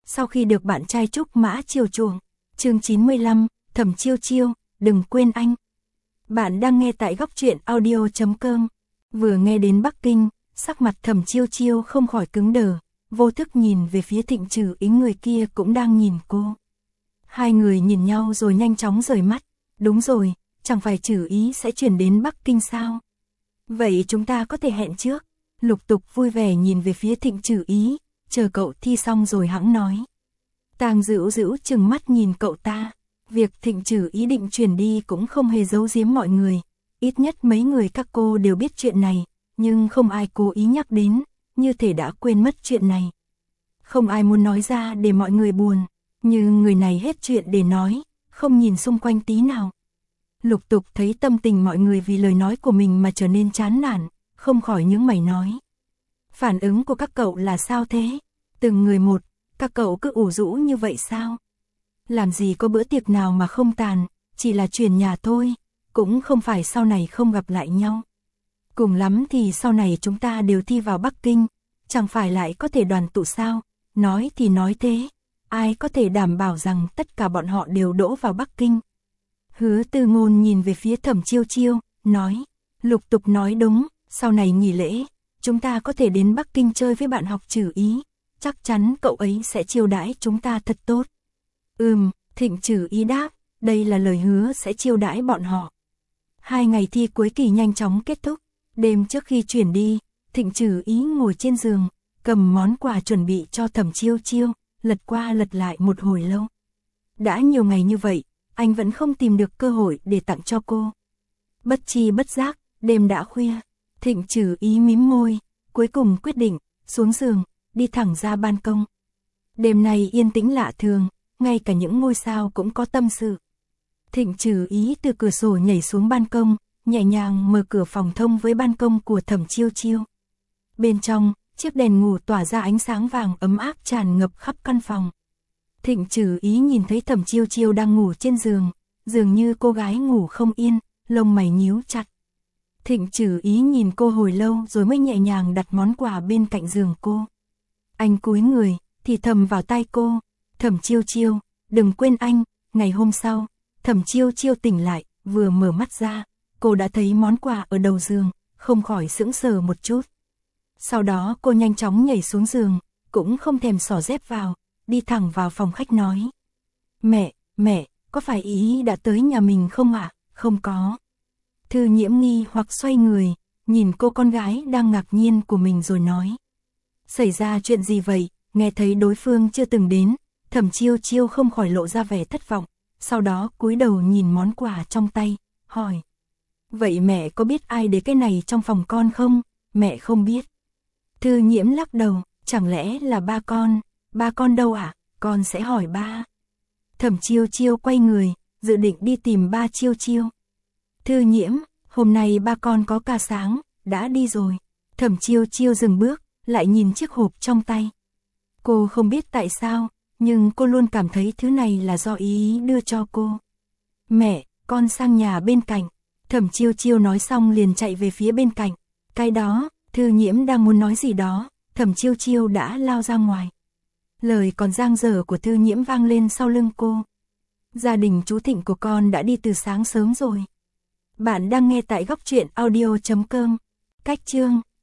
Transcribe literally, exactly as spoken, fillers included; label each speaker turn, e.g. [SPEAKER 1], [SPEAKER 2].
[SPEAKER 1] sau khi được bạn trai Trúc Mã chiều chuộng. Chương chín mươi lăm, Thẩm Chiêu Chiêu, đừng quên anh. Bạn đang nghe tại góc truyện audio chấm com. Vừa nghe đến Bắc Kinh, sắc mặt Thẩm Chiêu Chiêu không khỏi cứng đờ, vô thức nhìn về phía Thịnh Trừ Ý, người kia cũng đang nhìn cô. Hai người nhìn nhau rồi nhanh chóng rời mắt. Đúng rồi, chẳng phải Trừ Ý sẽ chuyển đến Bắc Kinh sao? Vậy chúng ta có thể hẹn trước. Lục Tục vui vẻ nhìn về phía Thịnh Trừ Ý, chờ cậu thi xong rồi hẵng nói. Tang Dữu Dữu trừng mắt nhìn cậu ta. Việc Thịnh Trừ Ý định chuyển đi cũng không hề giấu giếm mọi người. Ít nhất mấy người các cô đều biết chuyện này, nhưng không ai cố ý nhắc đến, như thể đã quên mất chuyện này. Không ai muốn nói ra để mọi người buồn, nhưng người này hết chuyện để nói, không nhìn xung quanh tí nào. Lục Tục thấy tâm tình mọi người vì lời nói của mình mà trở nên chán nản, không khỏi nhướng mày nói. Phản ứng của các cậu là sao thế? Từng người một, các cậu cứ ủ rũ như vậy sao? Làm gì có bữa tiệc nào mà không tàn, chỉ là chuyển nhà thôi, cũng không phải sau này không gặp lại nhau. Cùng lắm thì sau này chúng ta đều thi vào Bắc Kinh, chẳng phải lại có thể đoàn tụ sao? Nói thì nói thế, ai có thể đảm bảo rằng tất cả bọn họ đều đỗ vào Bắc Kinh? Hứa Tư Ngôn nhìn về phía Thẩm Chiêu Chiêu, nói. Lục Tục nói đúng, sau này nghỉ lễ, chúng ta có thể đến Bắc Kinh chơi với bạn học Trừ Ý, chắc chắn cậu ấy sẽ chiêu đãi chúng ta thật tốt. Ừm, Thịnh Trừ Ý đáp, đây là lời hứa sẽ chiêu đãi bọn họ. Hai ngày thi cuối kỳ nhanh chóng kết thúc, đêm trước khi chuyển đi, Thịnh Trừ Ý ngồi trên giường, cầm món quà chuẩn bị cho Thẩm Chiêu Chiêu, lật qua lật lại một hồi lâu. Đã nhiều ngày như vậy, anh vẫn không tìm được cơ hội để tặng cho cô. Bất chi bất giác, đêm đã khuya, Thịnh Trừ Ý mím môi, cuối cùng quyết định, xuống giường, đi thẳng ra ban công. Đêm này yên tĩnh lạ thường, ngay cả những ngôi sao cũng có tâm sự. Thịnh Trừ Ý từ cửa sổ nhảy xuống ban công, nhẹ nhàng mở cửa phòng thông với ban công của Thẩm Chiêu Chiêu. Bên trong, chiếc đèn ngủ tỏa ra ánh sáng vàng ấm áp tràn ngập khắp căn phòng. Thịnh Trừ Ý nhìn thấy Thẩm Chiêu Chiêu đang ngủ trên giường, dường như cô gái ngủ không yên, lông mày nhíu chặt. Thịnh Trừ Ý nhìn cô hồi lâu rồi mới nhẹ nhàng đặt món quà bên cạnh giường cô. Anh cúi người, thì thầm vào tai cô, Thẩm Chiêu Chiêu, đừng quên anh. Ngày hôm sau, Thẩm Chiêu Chiêu tỉnh lại, vừa mở mắt ra, cô đã thấy món quà ở đầu giường, không khỏi sững sờ một chút. Sau đó cô nhanh chóng nhảy xuống giường, cũng không thèm xỏ dép vào, đi thẳng vào phòng khách nói. Mẹ, mẹ, có phải Ý đã tới nhà mình không ạ? À? Không có. Thư Nhiễm nghi hoặc xoay người, nhìn cô con gái đang ngạc nhiên của mình rồi nói. Xảy ra chuyện gì vậy? Nghe thấy đối phương chưa từng đến, Thẩm Chiêu Chiêu không khỏi lộ ra vẻ thất vọng, sau đó cúi đầu nhìn món quà trong tay, hỏi. Vậy mẹ có biết ai để cái này trong phòng con không? Mẹ không biết. Thư Nhiễm lắc đầu, chẳng lẽ là ba con? Ba con đâu ạ? À? Con sẽ hỏi ba. Thẩm Chiêu Chiêu quay người, dự định đi tìm ba Chiêu Chiêu. Thư Nhiễm, hôm nay ba con có ca sáng, đã đi rồi. Thẩm Chiêu Chiêu dừng bước, lại nhìn chiếc hộp trong tay. Cô không biết tại sao, nhưng cô luôn cảm thấy thứ này là do Ý đưa cho cô. Mẹ, con sang nhà bên cạnh. Thẩm Chiêu Chiêu nói xong liền chạy về phía bên cạnh. Cái đó, Thư Nhiễm đang muốn nói gì đó, Thẩm Chiêu Chiêu đã lao ra ngoài. Lời còn dang dở của Thư Nhiễm vang lên sau lưng cô. Gia đình chú Thịnh của con đã đi từ sáng sớm rồi. Bạn đang nghe tại góc truyện audio chấm com. Cách chương